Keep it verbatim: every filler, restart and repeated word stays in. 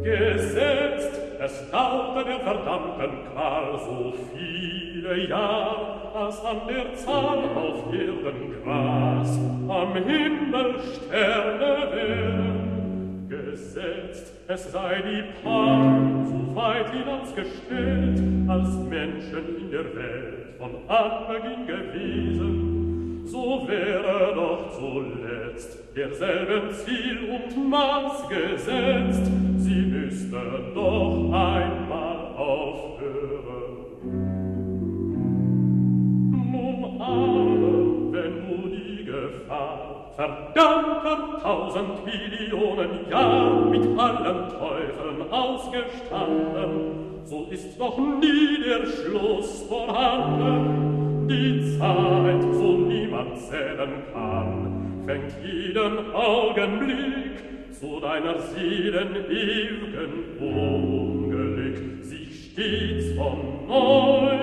Gesetzt, es dauerte der verdammten Qual so viele Jahr, als an der Zahl auf Erden Gras, am Himmel Sterne wären. Gesetzt, es sei die Paar so weit hinausgestellt, als Menschen in der Welt von Anbeginn gewesen, so wäre doch zuletzt derselben Ziel und Maß gesetzt, sie müsste doch einmal aufhören. Nun ahne, wenn nur die Gefahr verdammter tausend Millionen Jahr mit allen Teufeln ausgestanden, so ist doch nie der Schluss vorhanden. Die Zeit, so niemand zählen kann, fängt jeden Augenblick zu deiner Seelen ewigen Unglück sich stets von neu